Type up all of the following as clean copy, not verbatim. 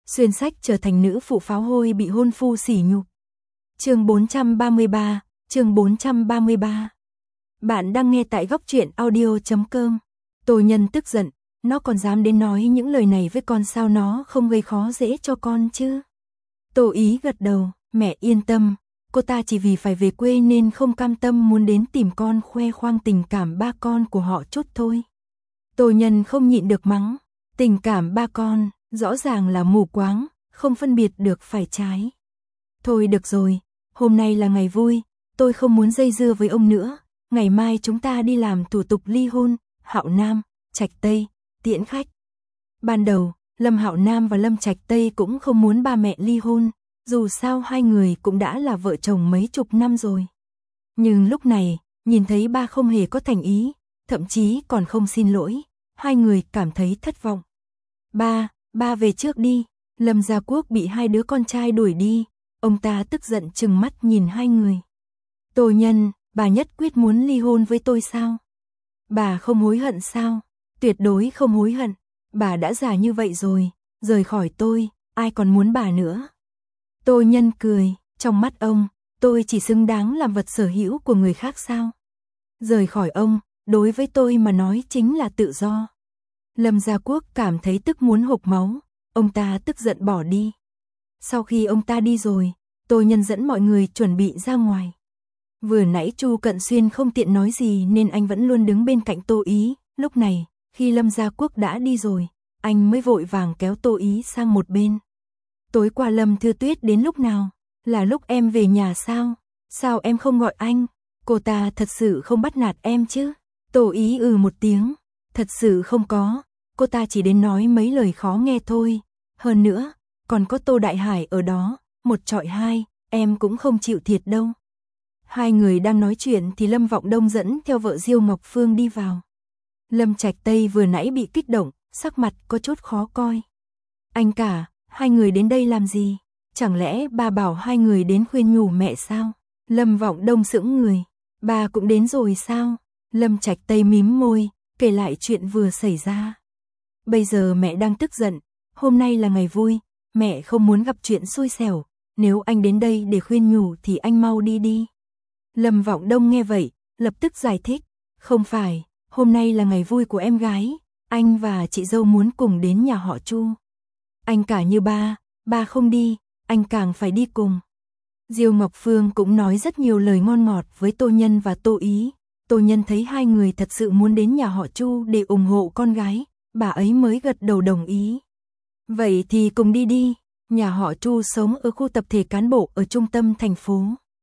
xuyên sách trở thành nữ phụ pháo hôi bị hôn phu sỉ nhục. Chương 433. Bạn đang nghe tại góc truyện audio.com. Tô Nhân tức giận, nó còn dám đến nói những lời này với con, sao nó không gây khó dễ cho con chứ? Tô Ý gật đầu, mẹ yên tâm, cô ta chỉ vì phải về quê nên không cam tâm muốn đến tìm con khoe khoang tình cảm ba con của họ chút thôi. Tô Nhân không nhịn được mắng, tình cảm ba con, rõ ràng là mù quáng, không phân biệt được phải trái. Thôi được rồi, hôm nay là ngày vui, tôi không muốn dây dưa với ông nữa, ngày mai chúng ta đi làm thủ tục ly hôn, Hạo Nam, Trạch Tây, tiễn khách. Ban đầu, Lâm Hạo Nam và Lâm Trạch Tây cũng không muốn ba mẹ ly hôn, dù sao hai người cũng đã là vợ chồng mấy chục năm rồi. Nhưng lúc này, nhìn thấy ba không hề có thành ý, thậm chí còn không xin lỗi, hai người cảm thấy thất vọng. Ba về trước đi. Lâm Gia Quốc bị hai đứa con trai đuổi đi, ông ta tức giận trừng mắt nhìn hai người. Tô Nhân, bà nhất quyết muốn ly hôn với tôi sao? Bà không hối hận sao? Tuyệt đối không hối hận, bà đã già như vậy rồi, rời khỏi tôi, ai còn muốn bà nữa? Tô Nhân cười, trong mắt ông, tôi chỉ xứng đáng làm vật sở hữu của người khác sao? Rời khỏi ông, đối với tôi mà nói chính là tự do. Lâm Gia Quốc cảm thấy tức muốn hộc máu, ông ta tức giận bỏ đi. Sau khi ông ta đi rồi, Tô Nhân dẫn mọi người chuẩn bị ra ngoài. Vừa nãy Chu Cận Xuyên không tiện nói gì nên anh vẫn luôn đứng bên cạnh Tô Ý, lúc này, khi Lâm Gia Quốc đã đi rồi, anh mới vội vàng kéo Tô Ý sang một bên. Tối qua Lâm Thư Tuyết đến lúc nào? Là lúc em về nhà sao? Sao em không gọi anh? Cô ta thật sự không bắt nạt em chứ? Tô Ý một tiếng, thật sự không có, cô ta chỉ đến nói mấy lời khó nghe thôi. Hơn nữa, còn có Tô Đại Hải ở đó, một chọi hai, em cũng không chịu thiệt đâu. Hai người đang nói chuyện thì Lâm Vọng Đông dẫn theo vợ Diêu Ngọc Phương đi vào. Lâm Trạch Tây vừa nãy bị kích động, sắc mặt có chút khó coi. Anh cả, hai người đến đây làm gì? Chẳng lẽ ba bảo hai người đến khuyên nhủ mẹ sao? Lâm Vọng Đông sững người, ba cũng đến rồi sao? Lâm Trạch Tây mím môi, kể lại chuyện vừa xảy ra. Bây giờ mẹ đang tức giận, hôm nay là ngày vui, mẹ không muốn gặp chuyện xui xẻo, nếu anh đến đây để khuyên nhủ thì anh mau đi đi. Lâm Vọng Đông nghe vậy, lập tức giải thích, không phải, hôm nay là ngày vui của em gái, anh và chị dâu muốn cùng đến nhà họ Chu. Anh cả như ba không đi, anh càng phải đi cùng. Diêu Ngọc Phương cũng nói rất nhiều lời ngon ngọt với Tô Nhân và Tô Ý. Tô Nhân thấy hai người thật sự muốn đến nhà họ Chu để ủng hộ con gái, bà ấy mới gật đầu đồng ý. Vậy thì cùng đi đi, nhà họ Chu sống ở khu tập thể cán bộ ở trung tâm thành phố.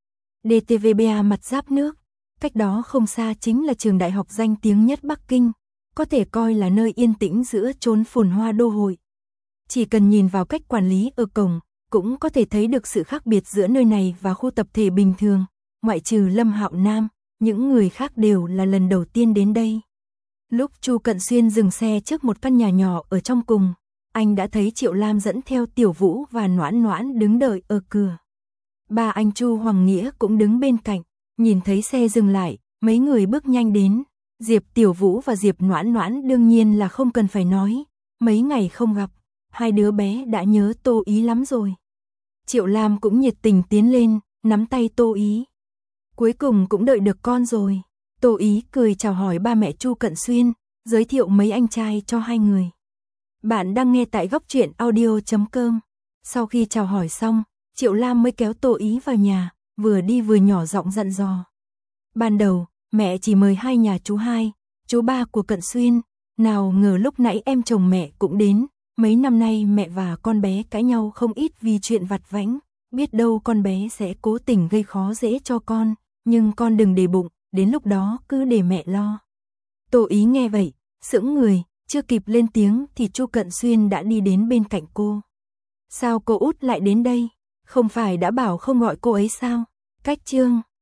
DTVBA mặt giáp nước, cách đó không xa chính là trường đại học danh tiếng nhất Bắc Kinh, có thể coi là nơi yên tĩnh giữa chốn phồn hoa đô hội. Chỉ cần nhìn vào cách quản lý ở cổng, cũng có thể thấy được sự khác biệt giữa nơi này và khu tập thể bình thường, ngoại trừ Lâm Hạo Nam, những người khác đều là lần đầu tiên đến đây. Lúc Chu Cận Xuyên dừng xe trước một căn nhà nhỏ ở trong cùng, anh đã thấy Triệu Lam dẫn theo Tiểu Vũ và Noãn Noãn đứng đợi ở cửa. Ba anh Chu Hoàng Nghĩa cũng đứng bên cạnh, nhìn thấy xe dừng lại, mấy người bước nhanh đến. Diệp Tiểu Vũ và Diệp Noãn Noãn đương nhiên là không cần phải nói, mấy ngày không gặp, hai đứa bé đã nhớ Tô Ý lắm rồi. Triệu Lam cũng nhiệt tình tiến lên, nắm tay Tô Ý. Cuối cùng cũng đợi được con rồi. Tô Ý cười chào hỏi ba mẹ Chu Cận Xuyên, giới thiệu mấy anh trai cho hai người. Bạn đang nghe tại góc truyện audio.com. Sau khi chào hỏi xong, Triệu Lam mới kéo Tô Ý vào nhà, vừa đi vừa nhỏ giọng dặn dò. Ban đầu, mẹ chỉ mời hai nhà chú hai, chú ba của Cận Xuyên, nào ngờ lúc nãy em chồng mẹ cũng đến. Mấy năm nay mẹ và con bé cãi nhau không ít vì chuyện vặt vãnh, biết đâu con bé sẽ cố tình gây khó dễ cho con, nhưng con đừng để bụng, đến lúc đó cứ để mẹ lo. Tô Ý nghe vậy, sững người, chưa kịp lên tiếng thì Chu Cận Xuyên đã đi đến bên cạnh cô. Sao cô út lại đến đây? Không phải đã bảo không gọi cô ấy sao? Cách chương